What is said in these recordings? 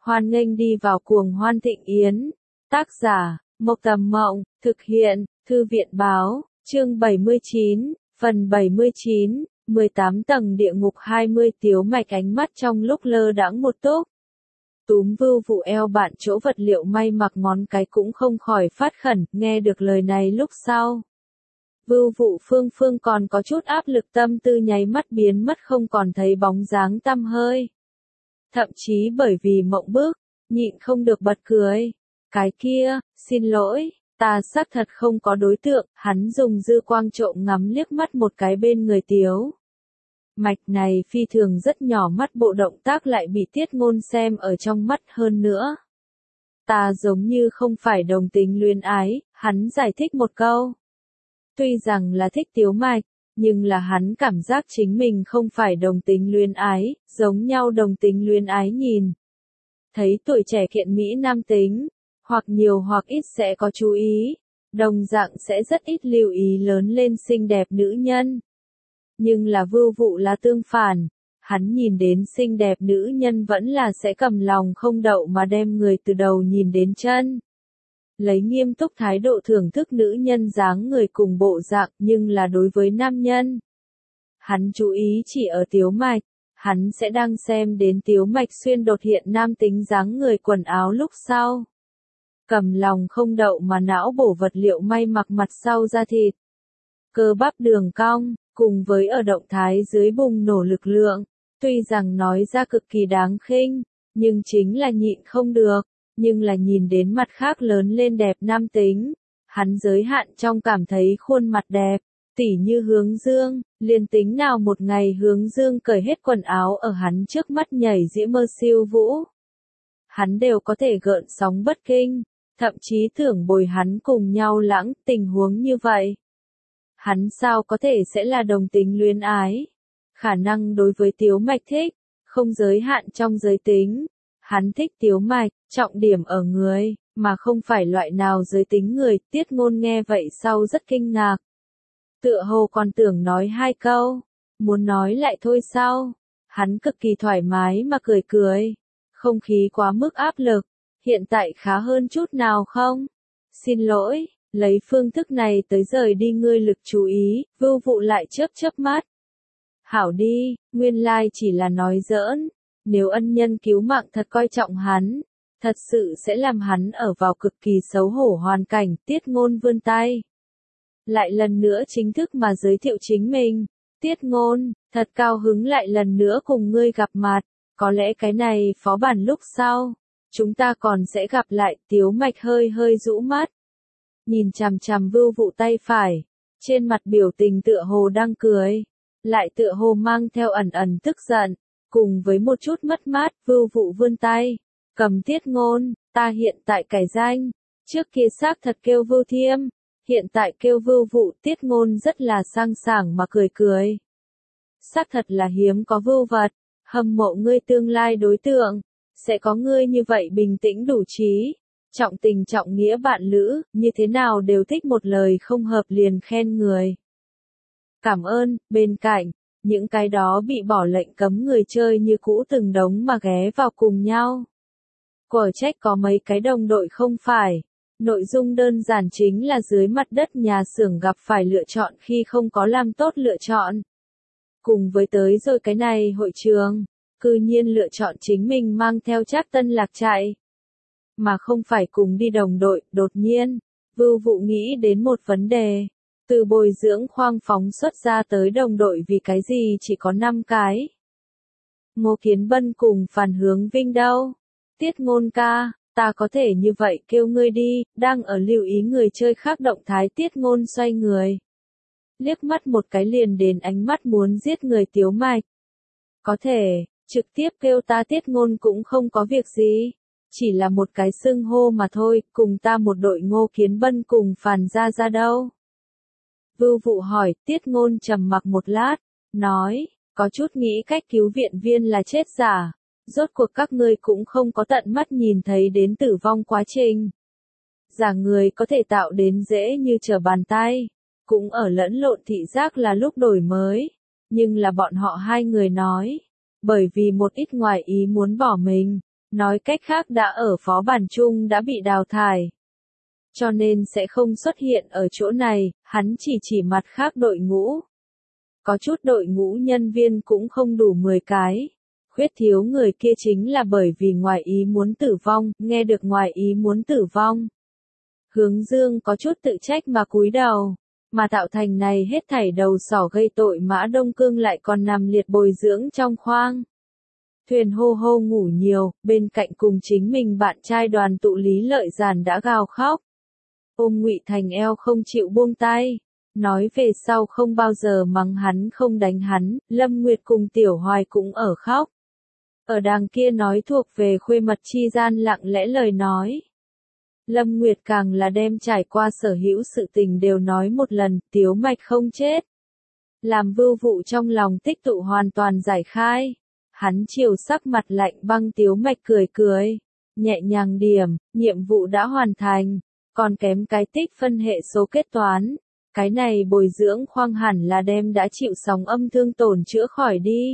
Hoan nghênh đi vào cuồng hoan thịnh yến. Tác giả, Mộc Tầm Mộng, thực hiện, Thư viện Báo, chương 79, phần 79, 18 tầng địa ngục 20 Tiếu Mạch ánh mắt trong lúc lơ đãng một túc. Túm Vưu Vụ eo bạn chỗ vật liệu may mặc ngón cái cũng không khỏi phát khẩn, nghe được lời này lúc sau. Vưu Vụ Phương còn có chút áp lực, tâm tư nháy mắt biến mất không còn thấy bóng dáng tăm hơi. Thậm chí bởi vì mộng bức, nhịn không được bật cười. Cái kia, xin lỗi, ta xác thật không có đối tượng. Hắn dùng dư quang trộm ngắm liếc mắt một cái bên người Tiếu Mạch này phi thường rất nhỏ, mắt bộ động tác lại bị Tiết Ngôn xem ở trong mắt hơn nữa. Ta giống như không phải đồng tính luyến ái, hắn giải thích một câu. Tuy rằng là thích Tiếu Mạch, nhưng là hắn cảm giác chính mình không phải đồng tính luyến ái, giống nhau đồng tính luyến ái nhìn. Thấy tuổi trẻ kiện mỹ nam tính, hoặc nhiều hoặc ít sẽ có chú ý, đồng dạng sẽ rất ít lưu ý lớn lên xinh đẹp nữ nhân. Nhưng là Vưu Vụ là tương phản, hắn nhìn đến xinh đẹp nữ nhân vẫn là sẽ cầm lòng không đậu mà đem người từ đầu nhìn đến chân. Lấy nghiêm túc thái độ thưởng thức nữ nhân dáng người cùng bộ dạng, nhưng là đối với nam nhân. Hắn chú ý chỉ ở Tiếu Mạch, hắn sẽ đang xem đến Tiếu Mạch xuyên đột hiện nam tính dáng người quần áo lúc sau. Cầm lòng không đậu mà não bổ vật liệu may mặc mặt sau da thịt. Cơ bắp đường cong, cùng với ở động thái dưới bùng nổ lực lượng, tuy rằng nói ra cực kỳ đáng khinh, nhưng chính là nhịn không được. Nhưng là nhìn đến mặt khác lớn lên đẹp nam tính, hắn giới hạn trong cảm thấy khuôn mặt đẹp, tỉ như Hướng Dương, liền tính nào một ngày Hướng Dương cởi hết quần áo ở hắn trước mắt nhảy diễm mơ siêu vũ. Hắn đều có thể gợn sóng bất kinh, thậm chí tưởng bồi hắn cùng nhau lãng, tình huống như vậy. Hắn sao có thể sẽ là đồng tính luyến ái? Khả năng đối với Tiếu Mạch thích, không giới hạn trong giới tính. Hắn thích Tiếu Mạch, trọng điểm ở người, mà không phải loại nào giới tính người. Tiết Ngôn nghe vậy sau rất kinh ngạc. Tựa hồ còn tưởng nói hai câu, muốn nói lại thôi sao? Hắn cực kỳ thoải mái mà cười cười. Không khí quá mức áp lực, hiện tại khá hơn chút nào không? Xin lỗi, lấy phương thức này tới rời đi ngươi lực chú ý. Vưu Vụ lại chớp mắt. Hảo đi, nguyên lai chỉ là nói giỡn. Nếu ân nhân cứu mạng thật coi trọng hắn, thật sự sẽ làm hắn ở vào cực kỳ xấu hổ hoàn cảnh. Tiết Ngôn vươn tay, lại lần nữa chính thức mà giới thiệu chính mình. Tiết Ngôn, thật cao hứng lại lần nữa cùng ngươi gặp mặt, có lẽ cái này phó bản lúc sau, chúng ta còn sẽ gặp lại. Tiếu Mạch hơi rũ mắt, nhìn chằm chằm Vưu Vụ tay phải, trên mặt biểu tình tựa hồ đang cười, lại tựa hồ mang theo ẩn tức giận. Cùng với một chút mất mát, Vưu Vụ vươn tay, cầm Tiết Ngôn, ta hiện tại cải danh, trước kia xác thật kêu Vưu Thiêm, hiện tại kêu Vưu Vụ. Tiết Ngôn rất là sang sảng mà cười. Xác thật là hiếm có vưu vật, hâm mộ ngươi tương lai đối tượng, sẽ có ngươi như vậy bình tĩnh đủ trí, trọng tình trọng nghĩa bạn lữ, như thế nào đều thích một lời không hợp liền khen người. Cảm ơn. Bên cạnh, những cái đó bị bỏ lệnh cấm người chơi như cũ từng đống mà ghé vào cùng nhau. Quở trách có mấy cái đồng đội không phải. Nội dung đơn giản chính là dưới mặt đất nhà xưởng gặp phải lựa chọn khi không có làm tốt lựa chọn. Cùng với tới rồi cái này hội trường, cư nhiên lựa chọn chính mình mang theo Trác Tân Lạc chạy. Mà không phải cùng đi đồng đội. Đột nhiên, Vưu Vụ nghĩ đến một vấn đề. Từ bồi dưỡng khoang phóng xuất ra tới đồng đội vì cái gì chỉ có 5 cái? Ngô Kiến Bân cùng Phàn Hướng Vinh đâu? Tiết Ngôn ca, ta có thể như vậy kêu ngươi đi. Đang ở lưu ý người chơi khác động thái, Tiết Ngôn xoay người, liếc mắt một cái liền đến ánh mắt muốn giết người Tiếu Mạch. Có thể, trực tiếp kêu ta Tiết Ngôn cũng không có việc gì. Chỉ là một cái xưng hô mà thôi, cùng ta một đội. Ngô Kiến Bân cùng Phàn ra đâu? Vưu Vụ hỏi. Tiết Ngôn trầm mặc một lát, nói, có chút nghĩ cách cứu viện viên là chết giả. Rốt cuộc các ngươi cũng không có tận mắt nhìn thấy đến tử vong quá trình. Giả người có thể tạo đến dễ như trở bàn tay, cũng ở lẫn lộn thị giác là lúc đổi mới. Nhưng là bọn họ hai người nói, bởi vì một ít ngoài ý muốn bỏ mình, Nói cách khác đã ở phó bản chung đã bị đào thải. Cho nên sẽ không xuất hiện ở chỗ này, hắn chỉ mặt khác đội ngũ. Có chút đội ngũ nhân viên cũng không đủ 10 cái. Khuyết thiếu người kia chính là bởi vì ngoài ý muốn tử vong, nghe được ngoài ý muốn tử vong. Hướng Dương có chút tự trách mà cúi đầu, mà tạo thành này hết thảy đầu sỏ gây tội Mã Đông Cương lại còn nằm liệt bồi dưỡng trong khoang. Thuyền hô hô ngủ nhiều, bên cạnh cùng chính mình bạn trai Đoàn Tụ Lý Lợi Giản đã gào khóc. Ôm Ngụy Thành eo không chịu buông tay, nói về sau không bao giờ mắng hắn không đánh hắn, Lâm Nguyệt cùng Tiểu Hoài cũng ở khóc. Ở đàng kia nói thuộc về khuê mật chi gian lặng lẽ lời nói. Lâm Nguyệt càng là đem trải qua sở hữu sự tình đều nói một lần, Tiếu Mạch không chết. Làm Vưu Vụ trong lòng tích tụ hoàn toàn giải khai. Hắn chiều sắc mặt lạnh băng Tiếu Mạch cười cười, nhẹ nhàng điểm, nhiệm vụ đã hoàn thành, còn kém cái tích phân hệ số kết toán. Cái này bồi dưỡng khoang hẳn là đem đã chịu sóng âm thương tổn chữa khỏi đi.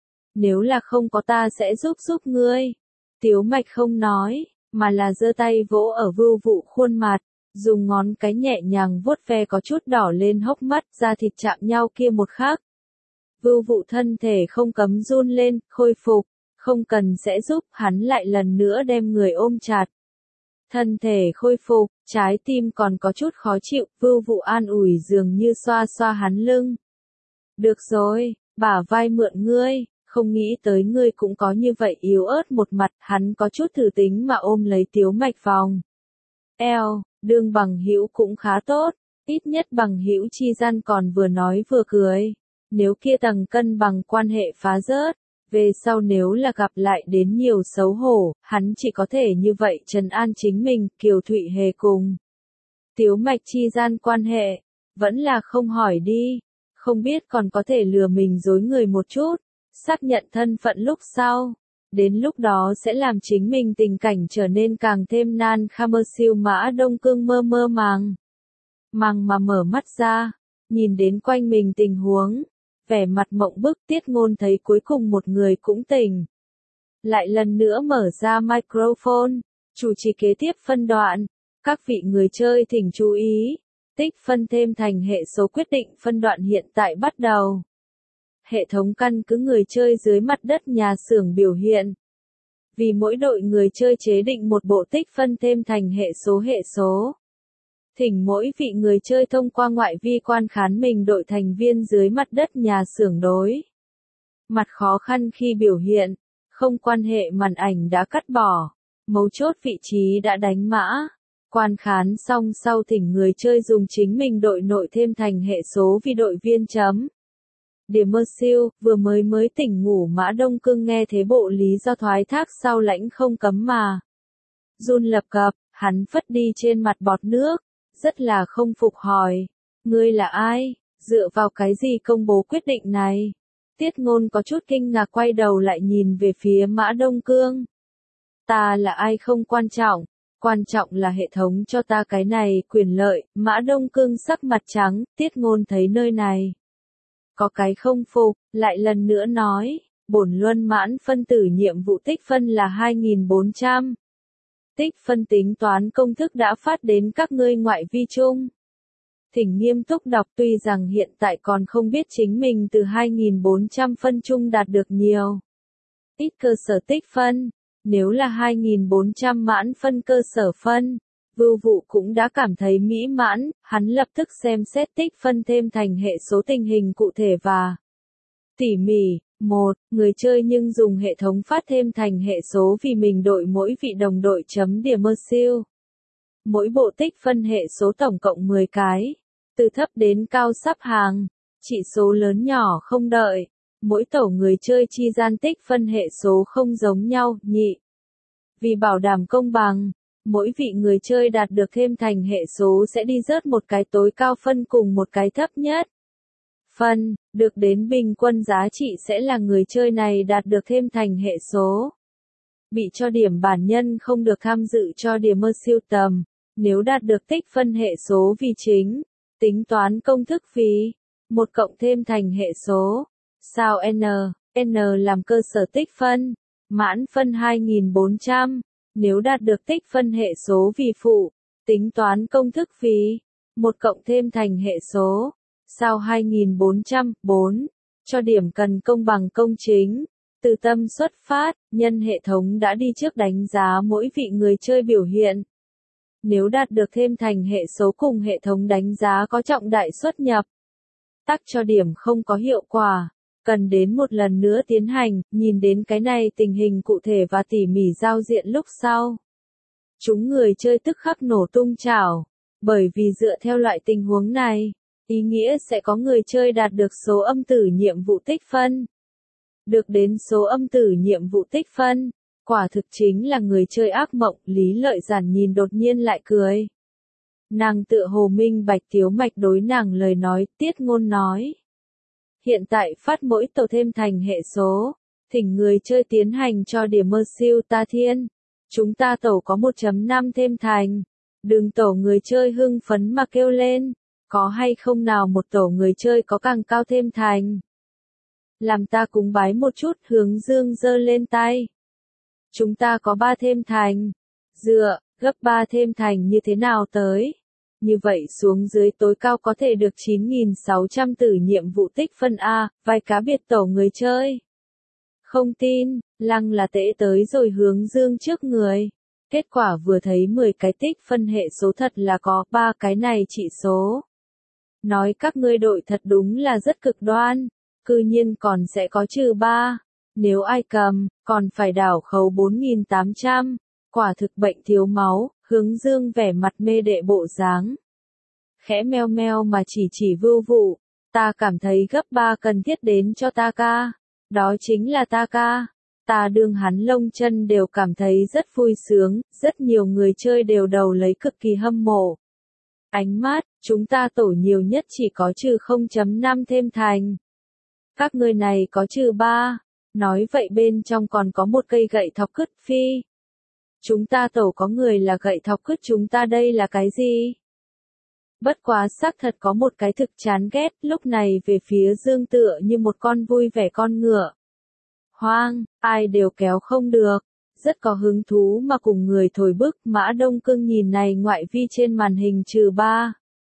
Nếu là không có ta sẽ giúp ngươi. Tiếu Mạch không nói, mà là giơ tay vỗ ở Vưu Vụ khuôn mặt, dùng ngón cái nhẹ nhàng vuốt ve có chút đỏ lên hốc mắt, da thịt chạm nhau kia một khắc. Vưu Vụ thân thể không cấm run lên, khôi phục, không cần sẽ giúp, hắn lại lần nữa đem người ôm chặt. Thân thể khôi phục, trái tim còn có chút khó chịu, Vưu Vụ an ủi dường như xoa xoa hắn lưng. Được rồi, bả vai mượn ngươi, không nghĩ tới ngươi cũng có như vậy yếu ớt một mặt, hắn có chút thử tính mà ôm lấy Tiếu Mạch vòng. Eo, đương bằng hữu cũng khá tốt, ít nhất bằng hữu chi gian còn vừa nói vừa cười. Nếu kia tầng cân bằng quan hệ phá rớt, về sau nếu là gặp lại đến nhiều xấu hổ, hắn chỉ có thể như vậy trấn an chính mình, Kiều Thụy Hề cùng. Tiếu Mạch chi gian quan hệ, vẫn là không hỏi đi, không biết còn có thể lừa mình dối người một chút, xác nhận thân phận lúc sau. Đến lúc đó sẽ làm chính mình tình cảnh trở nên càng thêm nan kham. Siêu Mã Đông Cương mơ mơ màng mà mở mắt ra, nhìn đến quanh mình tình huống. Vẻ mặt mộng bức Tiết Ngôn thấy cuối cùng một người cũng tỉnh. Lại lần nữa mở ra microphone, chủ trì kế tiếp phân đoạn. Các vị người chơi thỉnh chú ý, tích phân thêm thành hệ số quyết định phân đoạn hiện tại bắt đầu. Hệ thống căn cứ người chơi dưới mặt đất nhà xưởng biểu hiện. Vì mỗi đội người chơi chế định một bộ tích phân thêm thành hệ số. Thỉnh mỗi vị người chơi thông qua ngoại vi quan khán mình đội thành viên dưới mặt đất nhà xưởng đối. Mặt khó khăn khi biểu hiện, không quan hệ màn ảnh đã cắt bỏ, mấu chốt vị trí đã đánh mã. Quan khán xong sau thỉnh người chơi dùng chính mình đội nội thêm thành hệ số vì đội viên chấm. Điểm mơ siêu, vừa mới tỉnh ngủ Mã Đông Cương nghe thế bộ lý do thoái thác sau lãnh không cấm mà. Run lập cập, hắn phất đi trên mặt bọt nước. Rất là không phục hỏi, ngươi là ai, dựa vào cái gì công bố quyết định này? Tiết Ngôn có chút kinh ngạc quay đầu lại nhìn về phía Mã Đông Cương. Ta là ai không quan trọng là hệ thống cho ta cái này quyền lợi. Mã Đông Cương sắc mặt trắng, Tiết Ngôn thấy nơi này. Có cái không phục, lại lần nữa nói, bổn luân mãn phân tử nhiệm vụ tích phân là 2400. Tích phân tính toán công thức đã phát đến các ngươi ngoại vi chung. Thỉnh nghiêm túc đọc tuy rằng hiện tại còn không biết chính mình từ 2400 phân chung đạt được nhiều. Ít cơ sở tích phân, nếu là 2400 mãn phân cơ sở phân, Vưu Vụ cũng đã cảm thấy mỹ mãn, hắn lập tức xem xét tích phân thêm thành hệ số tình hình cụ thể và tỉ mỉ. 1. Người chơi nhưng dùng hệ thống phát thêm thành hệ số vì mình đội mỗi vị đồng đội chấm điểm mơ siêu. Mỗi bộ tích phân hệ số tổng cộng 10 cái. Từ thấp đến cao sắp hàng. Chỉ số lớn nhỏ không đợi. Mỗi tổ người chơi chi gian tích phân hệ số không giống nhau. Nhị. Vì bảo đảm công bằng, mỗi vị người chơi đạt được thêm thành hệ số sẽ đi rớt một cái tối cao phân cùng một cái thấp nhất phân, được đến bình quân giá trị sẽ là người chơi này đạt được thêm thành hệ số. Bị cho điểm bản nhân không được tham dự cho điểm mơ siêu tầm, nếu đạt được tích phân hệ số vì chính, tính toán công thức vì, một cộng thêm thành hệ số, sao n làm cơ sở tích phân, Mãn phân 2400. Nếu đạt được tích phân hệ số vì phụ, tính toán công thức vì 1 cộng thêm thành hệ số. Sao 2400, 4. Cho điểm cần công bằng công chính. Từ tâm xuất phát, nhân hệ thống đã đi trước đánh giá mỗi vị người chơi biểu hiện. Nếu đạt được thêm thành hệ số cùng hệ thống đánh giá có trọng đại xuất nhập, tắc cho điểm không có hiệu quả. Cần đến một lần nữa tiến hành, nhìn đến cái này tình hình cụ thể và tỉ mỉ giao diện lúc sau. Chúng người chơi tức khắc nổ tung chảo, bởi vì dựa theo loại tình huống này, ý nghĩa sẽ có người chơi đạt được số âm tử nhiệm vụ tích phân. Được đến số âm tử nhiệm vụ tích phân, quả thực chính là người chơi ác mộng. Lý Lợi Giản nhìn đột nhiên lại cười. Nàng tựa hồ minh bạch Tiếu Mạch đối nàng lời nói, Tiết Ngôn nói. Hiện tại phát mỗi tổ thêm thành hệ số, thỉnh người chơi tiến hành cho điểm mơ siêu ta thiên. Chúng ta tổ có 1.5 thêm thành. Đừng tổ người chơi hưng phấn mà kêu lên, có hay không nào một tổ người chơi có càng cao thêm thành. Làm ta cúng bái một chút. Hướng Dương giơ lên tay. Chúng ta có 3 thêm thành. Dựa, gấp 3 thêm thành như thế nào tới? Như vậy xuống dưới tối cao có thể được 9.600 tử nhiệm vụ tích phân A, vài cá biệt tổ người chơi. Không tin, Lăng là tễ tới rồi Hướng Dương trước người. Kết quả vừa thấy 10 cái tích phân hệ số thật là có 3 cái này trị số. Nói các ngươi đội thật đúng là rất cực đoan, cư nhiên còn sẽ có -3. Nếu ai cầm, còn phải đảo khấu 4.800. Quả thực bệnh thiếu máu. Hướng Dương vẻ mặt mê đệ bộ dáng. Khẽ meo meo mà chỉ Vưu Vụ. Ta cảm thấy gấp 3 cần thiết đến cho ta ca. Đó chính là ta ca. Ta đương hắn lông chân đều cảm thấy rất vui sướng, rất nhiều người chơi đều đầu lấy cực kỳ hâm mộ. Ánh mắt, chúng ta tổ nhiều nhất chỉ có -0.5 thêm thành. Các ngươi này có -3. Nói vậy bên trong còn có một cây gậy thọc cứt phi. Chúng ta tổ có người là gậy thọc cứt, chúng ta đây là cái gì? Bất quá xác thật có một cái thực chán ghét, lúc này về phía Dương tựa như một con vui vẻ con ngựa. Hoang, ai đều kéo không được, rất có hứng thú mà cùng người thổi bức. Mã Đông Cương nhìn này ngoại vi trên màn hình -3.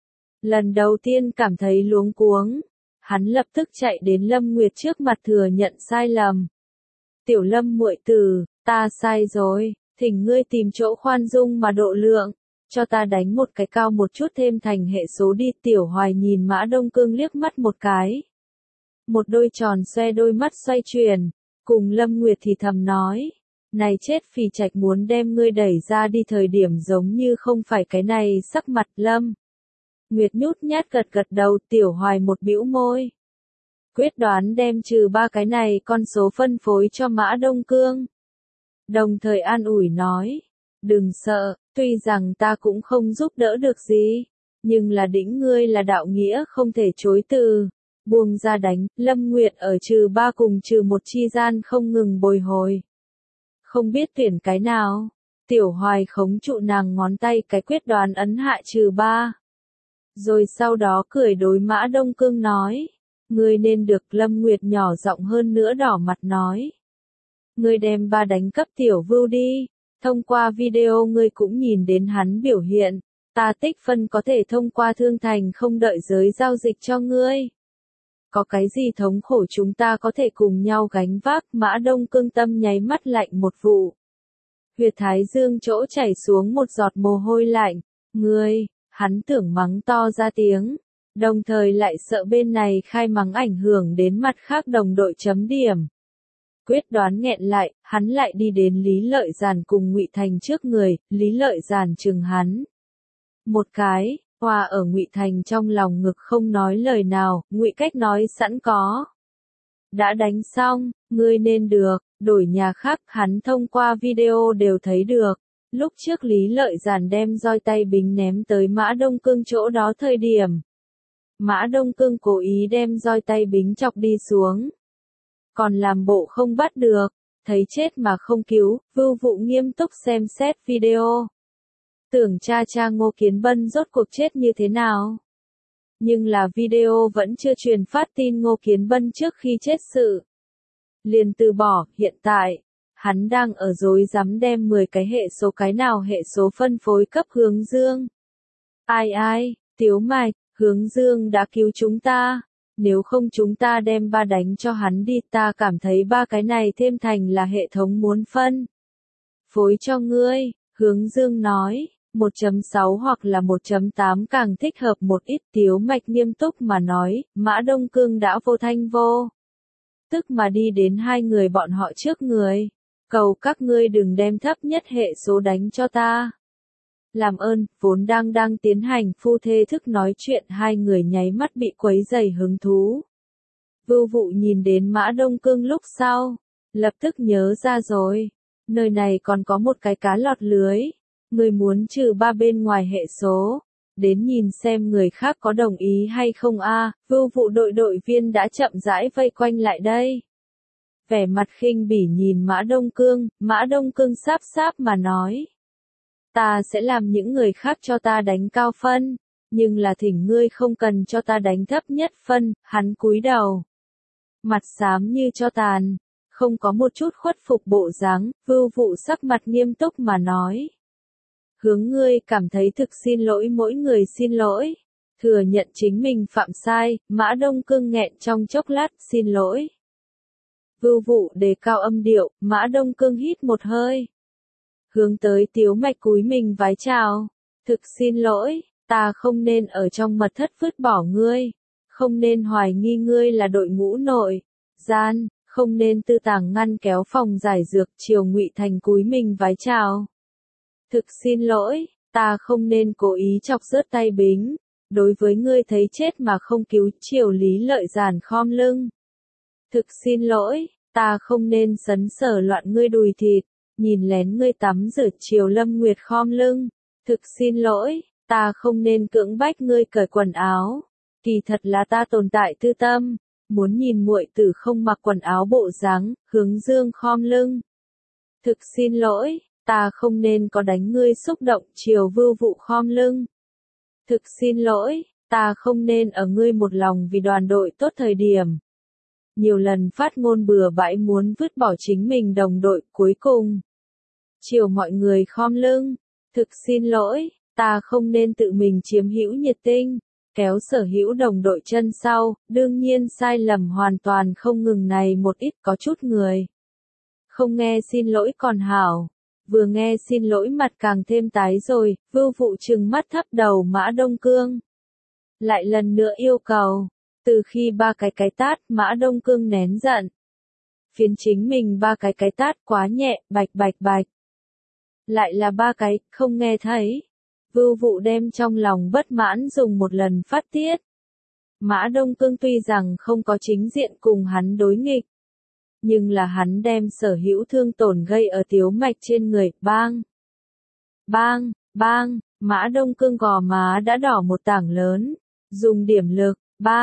Lần đầu tiên cảm thấy luống cuống, hắn lập tức chạy đến Lâm Nguyệt trước mặt thừa nhận sai lầm. Tiểu Lâm muội tử, ta sai rồi. Thỉnh ngươi tìm chỗ khoan dung mà độ lượng, cho ta đánh một cái cao một chút thêm thành hệ số đi. Tiểu Hoài nhìn Mã Đông Cương liếc mắt một cái. Một đôi tròn xoe đôi mắt xoay chuyển, cùng Lâm Nguyệt thì thầm nói. Này chết phì trạch muốn đem ngươi đẩy ra đi thời điểm giống như không phải cái này sắc mặt. Lâm Nguyệt nhút nhát gật gật đầu. Tiểu Hoài một bĩu môi. Quyết đoán đem -3 cái này con số phân phối cho Mã Đông Cương. Đồng thời an ủi nói, đừng sợ, tuy rằng ta cũng không giúp đỡ được gì, nhưng là đĩnh ngươi là đạo nghĩa không thể chối từ. Buông ra đánh. Lâm Nguyệt ở -3 cùng -1 chi gian không ngừng bồi hồi. Không biết tuyển cái nào. Tiểu Hoài khống trụ nàng ngón tay, cái quyết đoán ấn hạ -3. Rồi sau đó cười đối Mã Đông Cương nói, ngươi nên được. Lâm Nguyệt nhỏ giọng hơn nữa đỏ mặt nói. Ngươi đem 3 đánh cấp Tiểu Vưu đi, thông qua video ngươi cũng nhìn đến hắn biểu hiện, ta tích phân có thể thông qua thương thành không đợi giới giao dịch cho ngươi. Có cái gì thống khổ chúng ta có thể cùng nhau gánh vác. Mã Đông Cương tâm nháy mắt lạnh một vụ. Huyệt thái dương chỗ chảy xuống một giọt mồ hôi lạnh. Ngươi, hắn tưởng mắng to ra tiếng, đồng thời lại sợ bên này khai mắng ảnh hưởng đến mặt khác đồng đội chấm điểm. Quyết đoán nghẹn lại, hắn lại đi đến Lý Lợi Giản cùng Ngụy Thành trước người. Lý Lợi Giản chừng hắn một cái, hòa ở Ngụy Thành trong lòng ngực không nói lời nào. Ngụy Cách nói sẵn có. Đã đánh xong, ngươi nên được, đổi nhà khác. Hắn thông qua video đều thấy được. Lúc trước Lý Lợi Giản đem roi tay bính ném tới Mã Đông Cương chỗ đó thời điểm, Mã Đông Cương cố ý đem roi tay bính chọc đi xuống. Còn làm bộ không bắt được, thấy chết mà không cứu. Vưu Vụ nghiêm túc xem xét video. Tưởng cha Ngô Kiến Bân rốt cuộc chết như thế nào. Nhưng là video vẫn chưa truyền phát tin Ngô Kiến Bân trước khi chết sự. Liền từ bỏ. Hiện tại, hắn đang ở rối rắm đem 10 cái hệ số cái nào hệ số phân phối cấp Hướng Dương. Ai, Tiếu Mạch, Hướng Dương đã cứu chúng ta. Nếu không chúng ta đem 3 đánh cho hắn đi, ta cảm thấy 3 cái này thêm thành là hệ thống muốn phân phối cho ngươi, Hướng Dương nói. 1.6 hoặc là 1.8 càng thích hợp một ít. Tiếu Mạch nghiêm túc mà nói, Mã Đông Cương đã vô thanh vô tức mà đi đến hai người bọn họ trước người. Cầu các ngươi đừng đem thấp nhất hệ số đánh cho ta. Làm ơn, vốn đang tiến hành phu thê thức nói chuyện, hai người nháy mắt bị quấy rầy hứng thú. Vưu Vụ nhìn đến Mã Đông Cương lúc sau, lập tức nhớ ra rồi. Nơi này còn có một cái cá lọt lưới. Người muốn trừ 3 bên ngoài hệ số. Đến nhìn xem người khác có đồng ý hay không a. Vưu Vụ đội viên đã chậm rãi vây quanh lại đây. Vẻ mặt khinh bỉ nhìn Mã Đông Cương sáp mà nói. Ta sẽ làm những người khác cho ta đánh cao phân, nhưng là thỉnh ngươi không cần cho ta đánh thấp nhất phân. Hắn cúi đầu, mặt xám như cho tàn, không có một chút khuất phục bộ dáng. Vưu Vụ sắc mặt nghiêm túc mà nói. Hướng ngươi cảm thấy thực xin lỗi, mỗi người xin lỗi. Thừa nhận chính mình phạm sai. Mã Đông Cương nghẹn trong chốc lát, xin lỗi. Vưu Vụ đề cao âm điệu. Mã Đông Cương hít một hơi, hướng tới Tiếu Mạch cúi mình vái chào. Thực xin lỗi, ta không nên ở trong mật thất vứt bỏ ngươi, không nên hoài nghi ngươi là đội ngũ nội gian, không nên tư tàng ngăn kéo phòng giải dược. Triều Ngụy Thành cúi mình vái chào. Thực xin lỗi, ta không nên cố ý chọc rớt tay Bính. Đối với ngươi thấy chết mà không cứu. Triều Lý Lợi giàn khom lưng. Thực xin lỗi, ta không nên sấn sở loạn ngươi đùi thịt, nhìn lén ngươi tắm rửa. Triều Lâm Nguyệt khom lưng. Thực xin lỗi, ta không nên cưỡng bách ngươi cởi quần áo. Kỳ thật là ta tồn tại tư tâm, muốn nhìn muội tử không mặc quần áo bộ dáng. Hướng Dương khom lưng. Thực xin lỗi, ta không nên có đánh ngươi xúc động. Triều Vưu Vụ khom lưng. Thực xin lỗi, ta không nên ở ngươi một lòng vì đoàn đội tốt thời điểm nhiều lần phát ngôn bừa bãi muốn vứt bỏ chính mình đồng đội. Cuối cùng, Triều mọi người khom lưng. Thực xin lỗi, ta không nên tự mình chiếm hữu nhiệt tinh, kéo sở hữu đồng đội chân sau. Đương nhiên sai lầm hoàn toàn không ngừng này một ít. Có chút người không nghe xin lỗi còn hảo, vừa nghe xin lỗi mặt càng thêm tái rồi. Vưu Vụ trừng mắt thấp đầu Mã Đông Cương, lại lần nữa yêu cầu. Từ khi 3 cái tát, Mã Đông Cương nén giận, phiến chính mình 3 cái tát quá nhẹ. Bạch. Lại là 3 cái, không nghe thấy. Vưu Vụ đem trong lòng bất mãn dùng một lần phát tiết. Mã Đông Cương tuy rằng không có chính diện cùng hắn đối nghịch, nhưng là hắn đem sở hữu thương tổn gây ở Tiếu Mạch trên người. Bang, Mã Đông Cương gò má đã đỏ một tảng lớn, dùng điểm lực,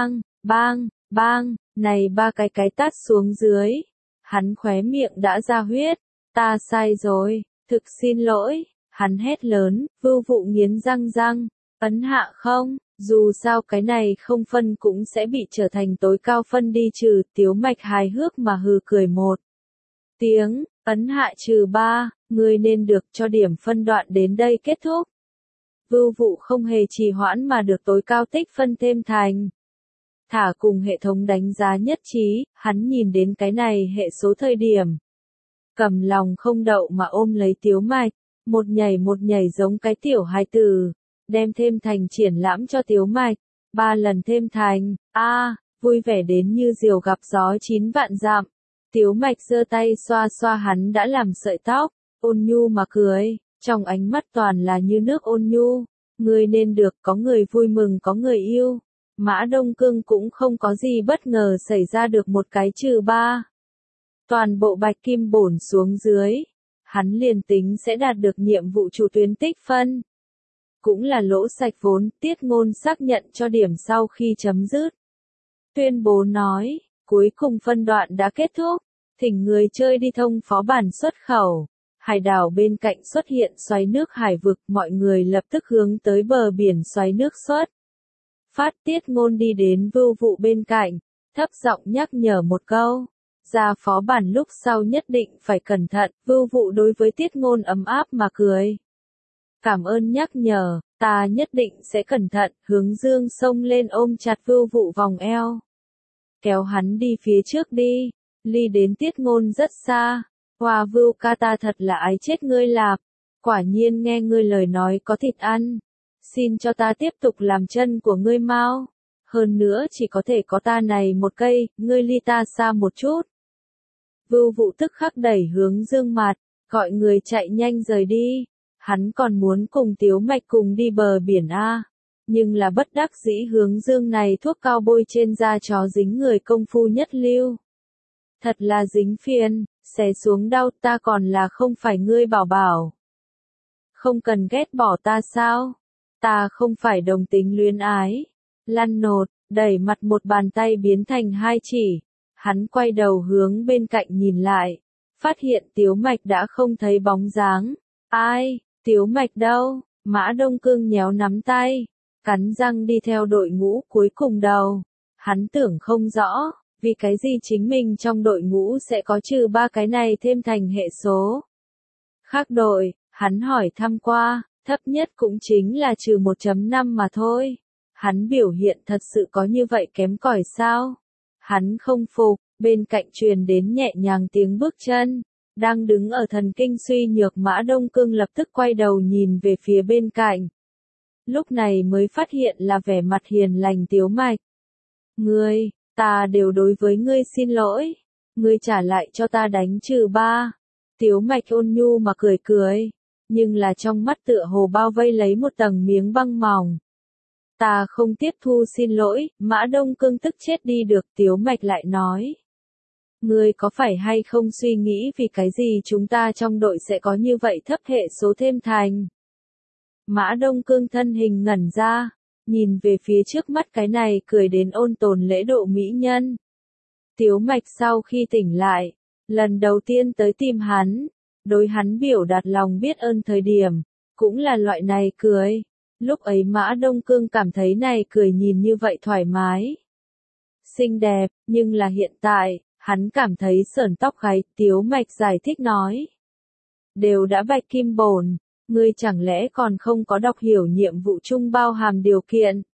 bang, này 3 cái tát xuống dưới, hắn khóe miệng đã ra huyết. Ta sai rồi, thực xin lỗi, hắn hét lớn. Vưu Vụ nghiến răng, ấn hạ không, dù sao cái này không phân cũng sẽ bị trở thành tối cao phân đi trừ. Tiếu Mạch hài hước mà hừ cười một tiếng, ấn hạ trừ 3, ngươi nên được cho điểm phân đoạn đến đây kết thúc. Vưu Vụ không hề trì hoãn mà được tối cao tích phân thêm thành. Thả cùng hệ thống đánh giá nhất trí, hắn nhìn đến cái này hệ số thời điểm, cầm lòng không đậu mà ôm lấy Tiếu Mạch, một nhảy giống cái tiểu hài tử, đem thêm thành triển lãm cho Tiếu Mạch. 3 lần thêm thành, vui vẻ đến như diều gặp gió 9 vạn dặm. Tiếu Mạch giơ tay xoa hắn đã làm sợi tóc, ôn nhu mà cười, trong ánh mắt toàn là như nước ôn nhu. Ngươi nên được, có người vui mừng có người yêu. Mã Đông Cương cũng không có gì bất ngờ xảy ra, được một cái trừ 3. Toàn bộ bạch kim bổn xuống dưới, hắn liền tính sẽ đạt được nhiệm vụ chủ tuyến tích phân. Cũng là lỗ sạch vốn. Tiết Ngôn xác nhận cho điểm sau khi chấm dứt. Tuyên bố nói, cuối cùng phân đoạn đã kết thúc, thỉnh người chơi đi thông phó bản xuất khẩu. Hải đảo bên cạnh xuất hiện xoáy nước hải vực, mọi người lập tức hướng tới bờ biển xoáy nước xuất phát. Tiết Ngôn đi đến Vưu Vụ bên cạnh, thấp giọng nhắc nhở một câu. ra phó bản lúc sau nhất định phải cẩn thận, Vưu Vụ đối với Tiết Ngôn ấm áp mà cười. Cảm ơn nhắc nhở, ta nhất định sẽ cẩn thận, Hướng Dương xông lên ôm chặt Vưu Vụ vòng eo. Kéo hắn đi phía trước đi, ly đến Tiết Ngôn rất xa. Hoa Vưu ca, ta thật là ái chết ngươi lạp, quả nhiên nghe ngươi lời nói có thịt ăn. Xin cho ta tiếp tục làm chân của ngươi mau. Hơn nữa chỉ có thể có ta này một cây, ngươi ly ta xa một chút. Vưu Vụ tức khắc đẩy Hướng Dương mặt, gọi người chạy nhanh rời đi. Hắn còn muốn cùng Tiếu Mạch cùng đi bờ biển A. Nhưng là bất đắc dĩ Hướng Dương này thuốc cao bôi trên da chó dính người công phu nhất lưu. Thật là dính phiền, xé xuống đau, ta còn là không phải ngươi bảo bảo. Không cần ghét bỏ ta sao? Ta không phải đồng tính luyến ái. Lăn nột, đẩy mặt một bàn tay biến thành hai chỉ. Hắn quay đầu hướng bên cạnh nhìn lại. Phát hiện Tiếu Mạch đã không thấy bóng dáng. Ai, Tiếu Mạch đâu? Mã Đông Cương nhéo nắm tay. Cắn răng đi theo đội ngũ cuối cùng đầu. Hắn tưởng không rõ, vì cái gì chính mình trong đội ngũ sẽ có trừ 3 cái này thêm thành hệ số. Khác đội, hắn hỏi thăm qua, thấp nhất cũng chính là trừ 1.5 mà thôi. Hắn biểu hiện thật sự có như vậy kém cỏi sao? Hắn không phục, bên cạnh truyền đến nhẹ nhàng tiếng bước chân. Đang đứng ở thần kinh suy nhược Mã Đông Cương lập tức quay đầu nhìn về phía bên cạnh. Lúc này mới phát hiện là vẻ mặt hiền lành Tiếu Mạch. Ngươi, ta đều đối với ngươi xin lỗi. Ngươi trả lại cho ta đánh trừ 3. Tiếu Mạch ôn nhu mà cười cười. Nhưng là trong mắt tựa hồ bao vây lấy một tầng miếng băng mỏng. Ta không tiếp thu xin lỗi, Mã Đông Cương tức chết đi được, Tiếu Mạch lại nói. Ngươi có phải hay không suy nghĩ vì cái gì chúng ta trong đội sẽ có như vậy thấp hệ số thêm thành? Mã Đông Cương thân hình ngẩn ra, nhìn về phía trước mắt cái này cười đến ôn tồn lễ độ mỹ nhân. Tiếu Mạch sau khi tỉnh lại, lần đầu tiên tới tìm hắn, đối hắn biểu đạt lòng biết ơn thời điểm, cũng là loại này cười. Lúc ấy Mã Đông Cương cảm thấy này cười nhìn như vậy thoải mái, xinh đẹp, nhưng là hiện tại, hắn cảm thấy sởn tóc gáy. Tiếu Mạch giải thích nói. Đều đã bạch kim bổn, ngươi chẳng lẽ còn không có đọc hiểu nhiệm vụ chung bao hàm điều kiện.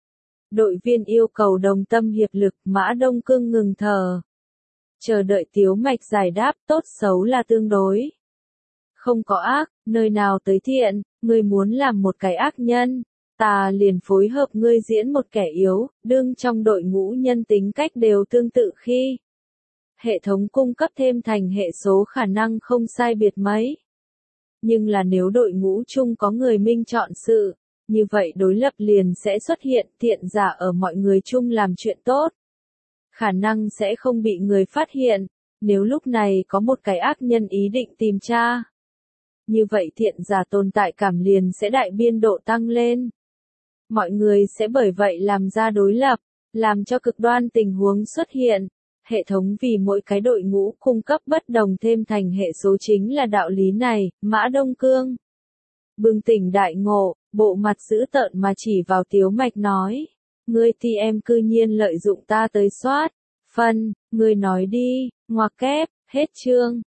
Đội viên yêu cầu đồng tâm hiệp lực, Mã Đông Cương ngừng thở. Chờ đợi Tiếu Mạch giải đáp, tốt xấu là tương đối. Không có ác, nơi nào tới thiện, ngươi muốn làm một cái ác nhân, ta liền phối hợp ngươi diễn một kẻ yếu, đương trong đội ngũ nhân tính cách đều tương tự khi. Hệ thống cung cấp thêm thành hệ số khả năng không sai biệt mấy. Nhưng là nếu đội ngũ chung có người minh chọn sự, như vậy đối lập liền sẽ xuất hiện thiện giả ở mọi người chung làm chuyện tốt. Khả năng sẽ không bị người phát hiện, nếu lúc này có một cái ác nhân ý định tìm tra. Như vậy thiện giả tồn tại cảm liền sẽ đại biên độ tăng lên. Mọi người sẽ bởi vậy làm ra đối lập, làm cho cực đoan tình huống xuất hiện. Hệ thống vì mỗi cái đội ngũ cung cấp bất đồng thêm thành hệ số chính là đạo lý này, Mã Đông Cương. Bừng tỉnh đại ngộ, bộ mặt dữ tợn mà chỉ vào Tiếu Mạch nói. Ngươi thì em cư nhiên lợi dụng ta tới soát. Phân, ngươi nói đi, ngoặc kép, hết chương.